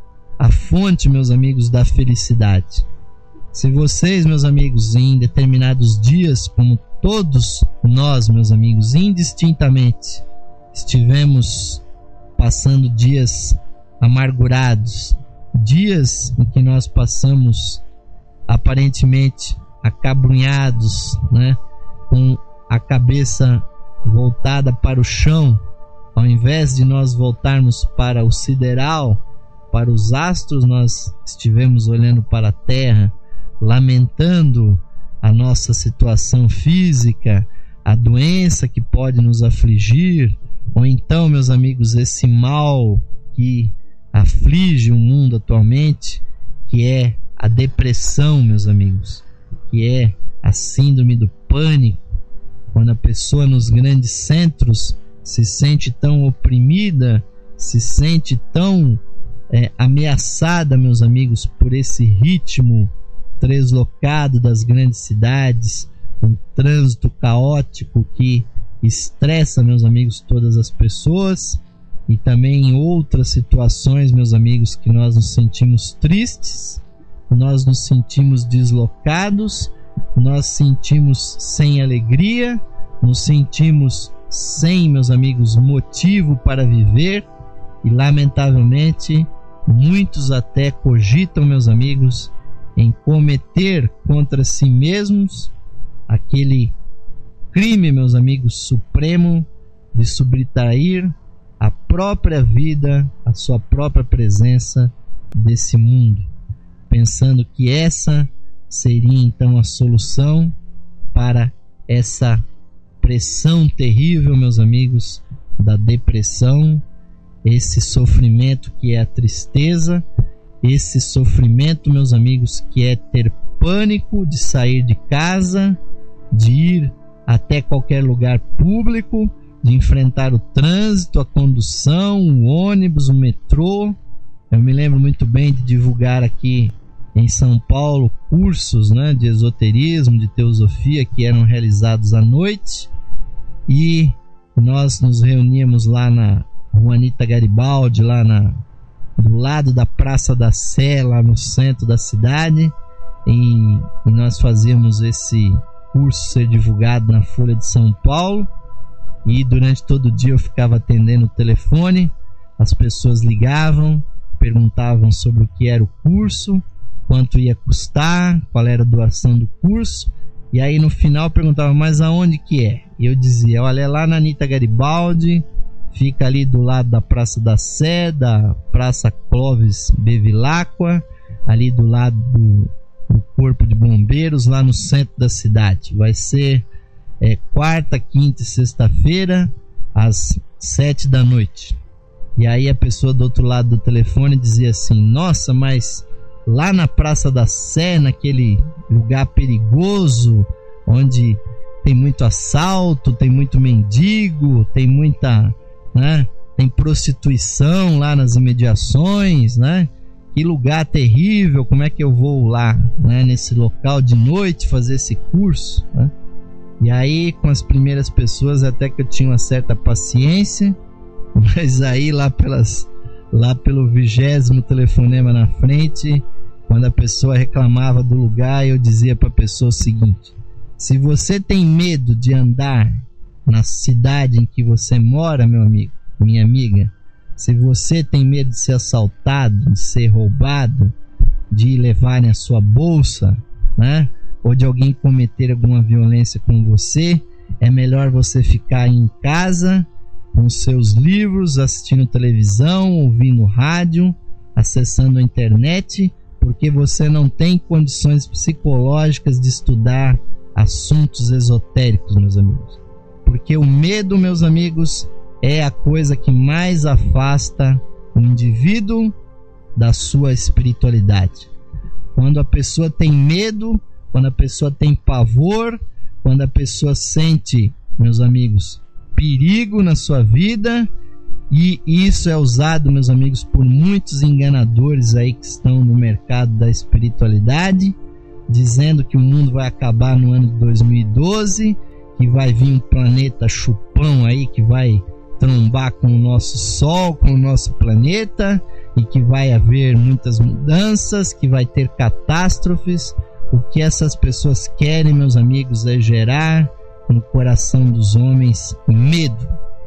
a fonte, meus amigos, da felicidade. Se vocês, meus amigos, em determinados dias, como todos nós, meus amigos, indistintamente, estivemos passando dias amargurados, dias em que nós passamos aparentemente acabrunhados, né, com a cabeça voltada para o chão, ao invés de nós voltarmos para o sideral, para os astros, nós estivemos olhando para a terra, lamentando a nossa situação física, a doença que pode nos afligir, ou então, meus amigos, esse mal que aflige o mundo atualmente, que é a depressão, meus amigos, que é a síndrome do pânico, quando a pessoa nos grandes centros se sente tão oprimida, se sente tão é, ameaçada, meus amigos, por esse ritmo deslocado das grandes cidades, um trânsito caótico que estressa, meus amigos, todas as pessoas, e também em outras situações, meus amigos, que nós nos sentimos tristes, nós nos sentimos deslocados, nós sentimos sem alegria, nos sentimos sem, meus amigos, motivo para viver, e lamentavelmente muitos até cogitam, meus amigos, em cometer contra si mesmos aquele crime, meus amigos, supremo de subtrair a própria vida, a sua própria presença desse mundo, pensando que essa seria então a solução para essa pressão terrível, meus amigos, da depressão, esse sofrimento que é a tristeza, esse sofrimento, meus amigos, que é ter pânico de sair de casa, de ir até qualquer lugar público, de enfrentar o trânsito, a condução, o ônibus, o metrô. Eu me lembro muito bem de divulgar aqui em São Paulo cursos, né, de esoterismo, de teosofia, que eram realizados à noite, e nós nos reuníamos lá na Rua Anita Garibaldi, lá na, do lado da Praça da Sé, lá no centro da cidade, e, e nós fazíamos esse curso ser divulgado na Folha de São Paulo, e durante todo o dia eu ficava atendendo o telefone, as pessoas ligavam, perguntavam sobre o que era o curso, quanto ia custar, qual era a doação do curso, e aí no final perguntavam, mas aonde que é? E eu dizia, olha, é lá na Anita Garibaldi, fica ali do lado da Praça da Sé, da Praça Clóvis Bevilacqua, ali do lado do, do Corpo de Bombeiros, lá no centro da cidade. Vai ser é, quarta, quinta e sexta-feira, às sete da noite. E aí a pessoa do outro lado do telefone dizia assim, nossa, mas lá na Praça da Sé, naquele lugar perigoso, onde tem muito assalto, tem muito mendigo, tem muita, né, tem prostituição lá nas imediações, né? Que lugar terrível, como é que eu vou lá, né, nesse local de noite fazer esse curso, né? E aí com as primeiras pessoas até que eu tinha uma certa paciência, mas aí lá pelas lá pelo vigésimo telefonema na frente, quando a pessoa reclamava do lugar, eu dizia para a pessoa o seguinte: se você tem medo de andar na cidade em que você mora, meu amigo, minha amiga, se você tem medo de ser assaltado, de ser roubado, de levarem a sua bolsa, né, ou de alguém cometer alguma violência com você, é melhor você ficar em casa com seus livros, assistindo televisão, ouvindo rádio, acessando a internet, porque você não tem condições psicológicas de estudar assuntos esotéricos, meus amigos. Porque o medo, meus amigos, é a coisa que mais afasta o indivíduo da sua espiritualidade. Quando a pessoa tem medo, quando a pessoa tem pavor, quando a pessoa sente, meus amigos, perigo na sua vida, e isso é usado, meus amigos, por muitos enganadores aí que estão no mercado da espiritualidade, dizendo que o mundo vai acabar no ano de dois mil e doze, que vai vir um planeta chupão aí que vai trombar com o nosso Sol, com o nosso planeta, e que vai haver muitas mudanças, que vai ter catástrofes. O que essas pessoas querem, meus amigos, é gerar no coração dos homens medo.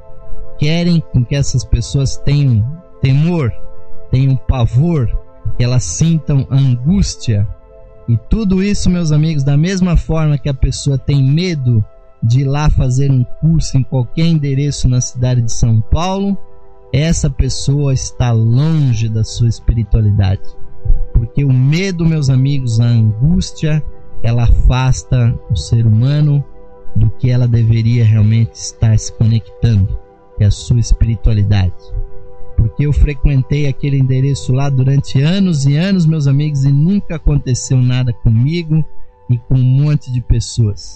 Querem que essas pessoas tenham temor, tenham pavor, que elas sintam angústia. E tudo isso, meus amigos, da mesma forma que a pessoa tem medo de ir lá fazer um curso em qualquer endereço na cidade de São Paulo, essa pessoa está longe da sua espiritualidade. Porque o medo, meus amigos, a angústia, ela afasta o ser humano do que ela deveria realmente estar se conectando, que é a sua espiritualidade. Porque eu frequentei aquele endereço lá durante anos e anos, meus amigos, e nunca aconteceu nada comigo e com um monte de pessoas.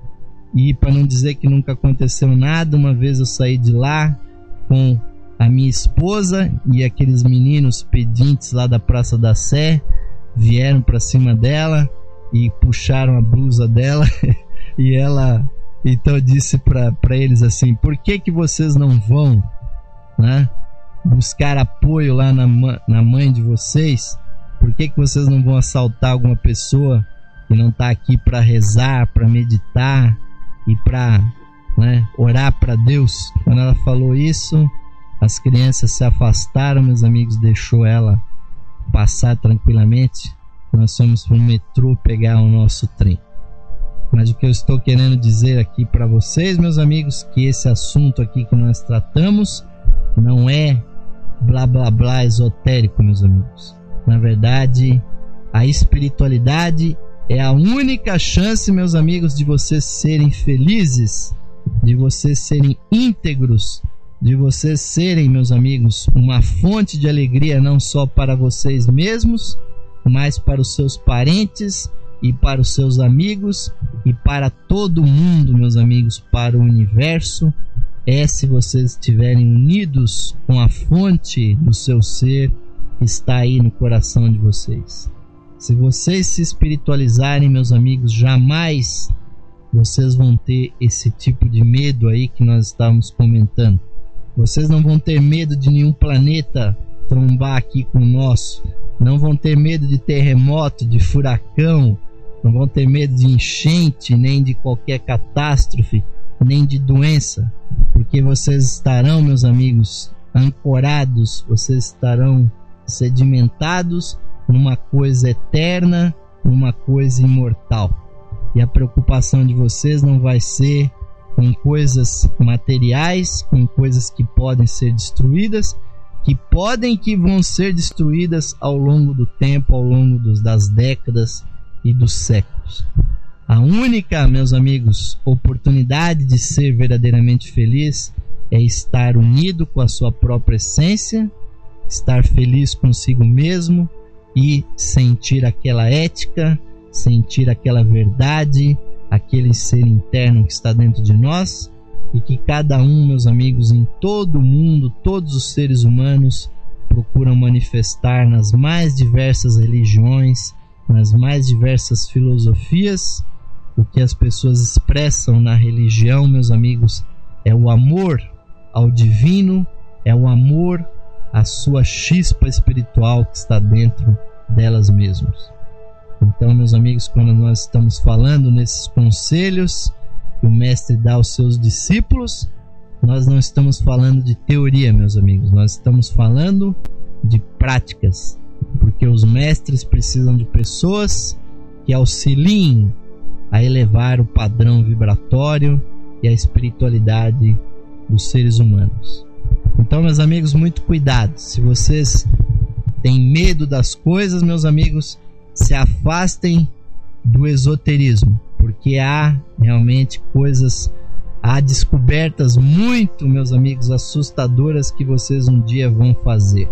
E para não dizer que nunca aconteceu nada, uma vez eu saí de lá com a minha esposa e aqueles meninos pedintes lá da Praça da Sé vieram para cima dela e puxaram a blusa dela e ela então disse para eles assim: por que que vocês não vão, né, buscar apoio lá na, na mãe de vocês? Por que que vocês não vão assaltar alguma pessoa que não está aqui para rezar, para meditar e para, né, orar para Deus? Quando ela falou isso, as crianças se afastaram, meus amigos, deixou ela passar tranquilamente. Nós fomos para o metrô pegar o nosso trem. Mas o que eu estou querendo dizer aqui para vocês, meus amigos, que esse assunto aqui que nós tratamos não é blá blá blá esotérico, meus amigos. Na verdade, a espiritualidade é a única chance, meus amigos, de vocês serem felizes de vocês serem íntegros, de vocês serem, meus amigos, uma fonte de alegria não só para vocês mesmos, mas para os seus parentes e para os seus amigos e para todo mundo, meus amigos, para o universo. É se vocês estiverem unidos com a fonte do seu ser que está aí no coração de vocês. Se vocês se espiritualizarem, meus amigos, jamais vocês vão ter esse tipo de medo aí que nós estávamos comentando. Vocês não vão ter medo de nenhum planeta trombar aqui com o nosso. Não vão ter medo de terremoto, de furacão. Não vão ter medo de enchente, nem de qualquer catástrofe, nem de doença. Porque vocês estarão, meus amigos, ancorados, vocês estarão sedimentados numa coisa eterna, numa coisa imortal. E a preocupação de vocês não vai ser com coisas materiais, com coisas que podem ser destruídas, que podem que vão ser destruídas ao longo do tempo, ao longo dos, das décadas e dos séculos. A única, meus amigos, oportunidade de ser verdadeiramente feliz é estar unido com a sua própria essência, estar feliz consigo mesmo e sentir aquela ética, sentir aquela verdade, aquele ser interno que está dentro de nós, e que cada um, meus amigos, em todo o mundo, todos os seres humanos procuram manifestar nas mais diversas religiões, nas mais diversas filosofias. O que as pessoas expressam na religião, meus amigos, é o amor ao divino, é o amor à sua chispa espiritual que está dentro delas mesmas. Então, meus amigos, quando nós estamos falando nesses conselhos que o mestre dá aos seus discípulos, nós não estamos falando de teoria, meus amigos, nós estamos falando de práticas, porque os mestres precisam de pessoas que auxiliem a elevar o padrão vibratório e a espiritualidade dos seres humanos. Então, meus amigos, muito cuidado. Se vocês têm medo das coisas, meus amigos, se afastem do esoterismo, porque há realmente coisas, há descobertas muito, meus amigos, assustadoras que vocês um dia vão fazer.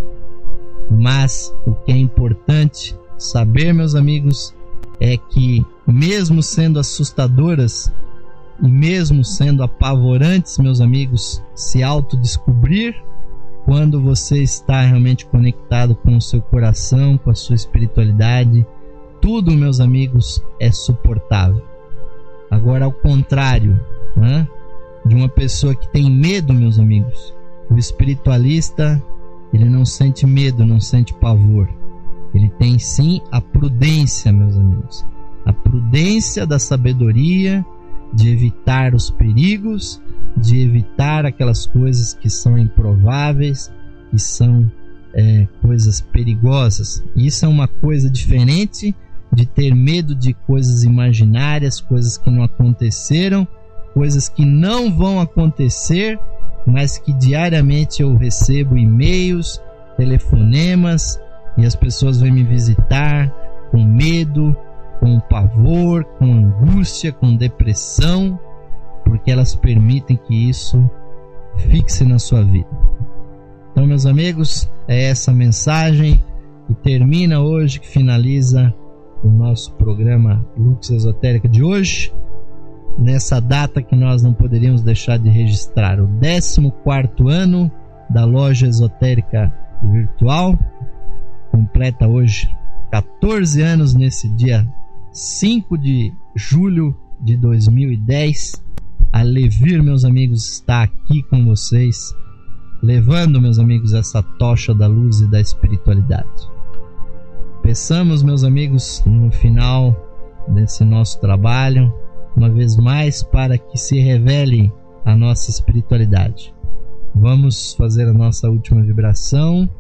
Mas o que é importante saber, meus amigos, é que mesmo sendo assustadoras e mesmo sendo apavorantes, meus amigos, se autodescobrir, quando você está realmente conectado com o seu coração, com a sua espiritualidade, tudo, meus amigos, é suportável. Agora, ao contrário, né, de uma pessoa que tem medo, meus amigos, o espiritualista, ele não sente medo, não sente pavor. Ele tem sim a prudência, meus amigos. A prudência da sabedoria, de evitar os perigos, de evitar aquelas coisas que são improváveis, que são é, coisas perigosas. Isso é uma coisa diferente de ter medo de coisas imaginárias, coisas que não aconteceram, coisas que não vão acontecer, mas que diariamente eu recebo e-mails, telefonemas, e as pessoas vêm me visitar com medo, com pavor, com angústia, com depressão, porque elas permitem que isso fixe na sua vida. Então, meus amigos, é essa mensagem que termina hoje, que finaliza o nosso programa Lux Esotérica de hoje, nessa data que nós não poderíamos deixar de registrar, o décimo quarto ano da Loja Esotérica Virtual. Completa hoje quatorze anos nesse dia cinco de julho de dois mil e dez. A Levir, meus amigos, está aqui com vocês, levando, meus amigos, essa tocha da luz e da espiritualidade. Peçamos, meus amigos, no final desse nosso trabalho, uma vez mais, para que se revele a nossa espiritualidade. Vamos fazer a nossa última vibração,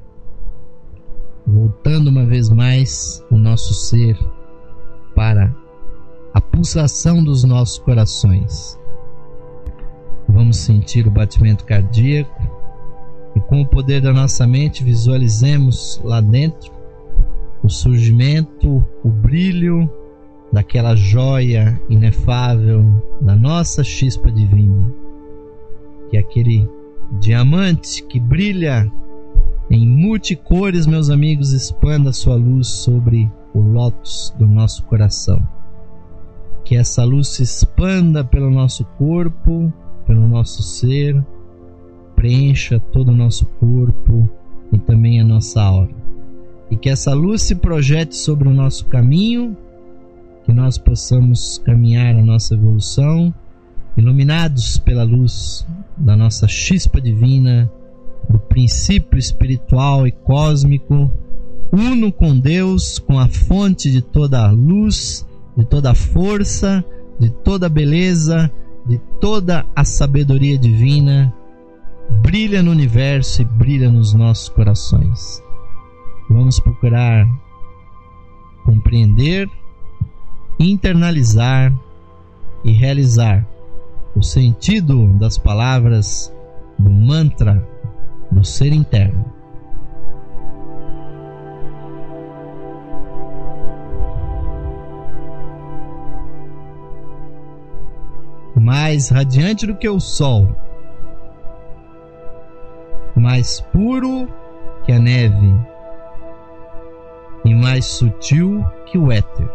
voltando uma vez mais o nosso ser para a pulsação dos nossos corações. Vamos sentir o batimento cardíaco e, com o poder da nossa mente, visualizemos lá dentro o surgimento, o brilho daquela joia inefável da nossa chispa divina, que aquele diamante que brilha em multicores, meus amigos, expanda sua luz sobre o lótus do nosso coração. Que essa luz se expanda pelo nosso corpo, pelo nosso ser, preencha todo o nosso corpo e também a nossa aura. E que essa luz se projete sobre o nosso caminho, que nós possamos caminhar a nossa evolução, iluminados pela luz da nossa chispa divina, do princípio espiritual e cósmico, uno com Deus, com a fonte de toda a luz, de toda a força, de toda a beleza, de toda a sabedoria divina, brilha no universo e brilha nos nossos corações. Vamos procurar compreender, internalizar e realizar o sentido das palavras do mantra do ser interno. Mais radiante do que o sol, mais puro que a neve e mais sutil que o éter.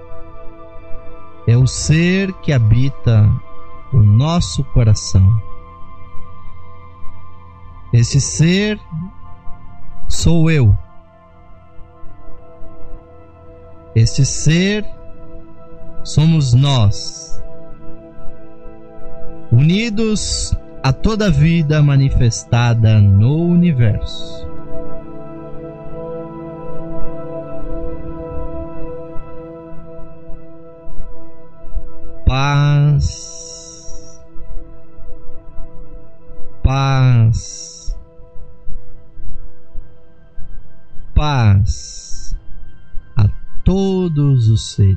É o ser que habita o nosso coração. Esse ser sou eu. Esse ser somos nós, unidos a toda a vida manifestada no universo. Paz, paz, paz a todos os seres.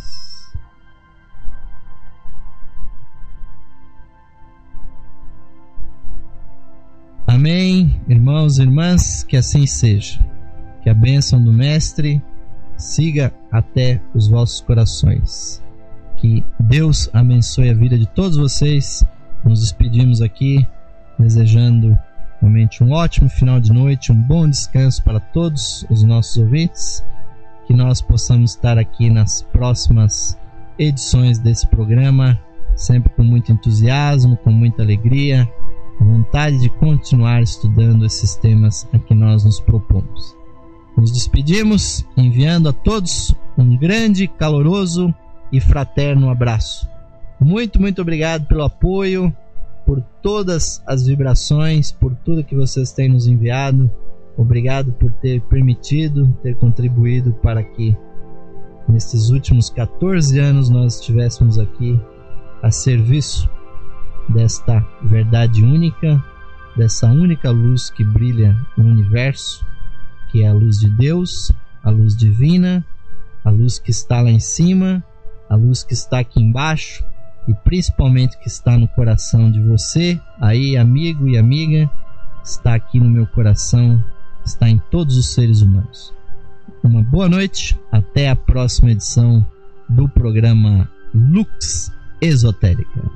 Amém, irmãos e irmãs, que assim seja. Que a bênção do Mestre siga até os vossos corações. Que Deus abençoe a vida de todos vocês. Nos despedimos aqui, desejando realmente um ótimo final de noite, um bom descanso para todos os nossos ouvintes. Que nós possamos estar aqui nas próximas edições desse programa, sempre com muito entusiasmo, com muita alegria, a vontade de continuar estudando esses temas a que nós nos propomos. Nos despedimos enviando a todos um grande, caloroso e fraterno abraço. Muito, muito obrigado pelo apoio, por todas as vibrações, por tudo que vocês têm nos enviado. Obrigado por ter permitido, ter contribuído para que nesses últimos quatorze anos nós estivéssemos aqui a serviço desta verdade única, dessa única luz que brilha no universo, que é a luz de Deus, a luz divina, a luz que está lá em cima, a luz que está aqui embaixo e principalmente que está no coração de você, aí amigo e amiga, está aqui no meu coração, está em todos os seres humanos. Uma boa noite, até a próxima edição do programa Lux Esotérica.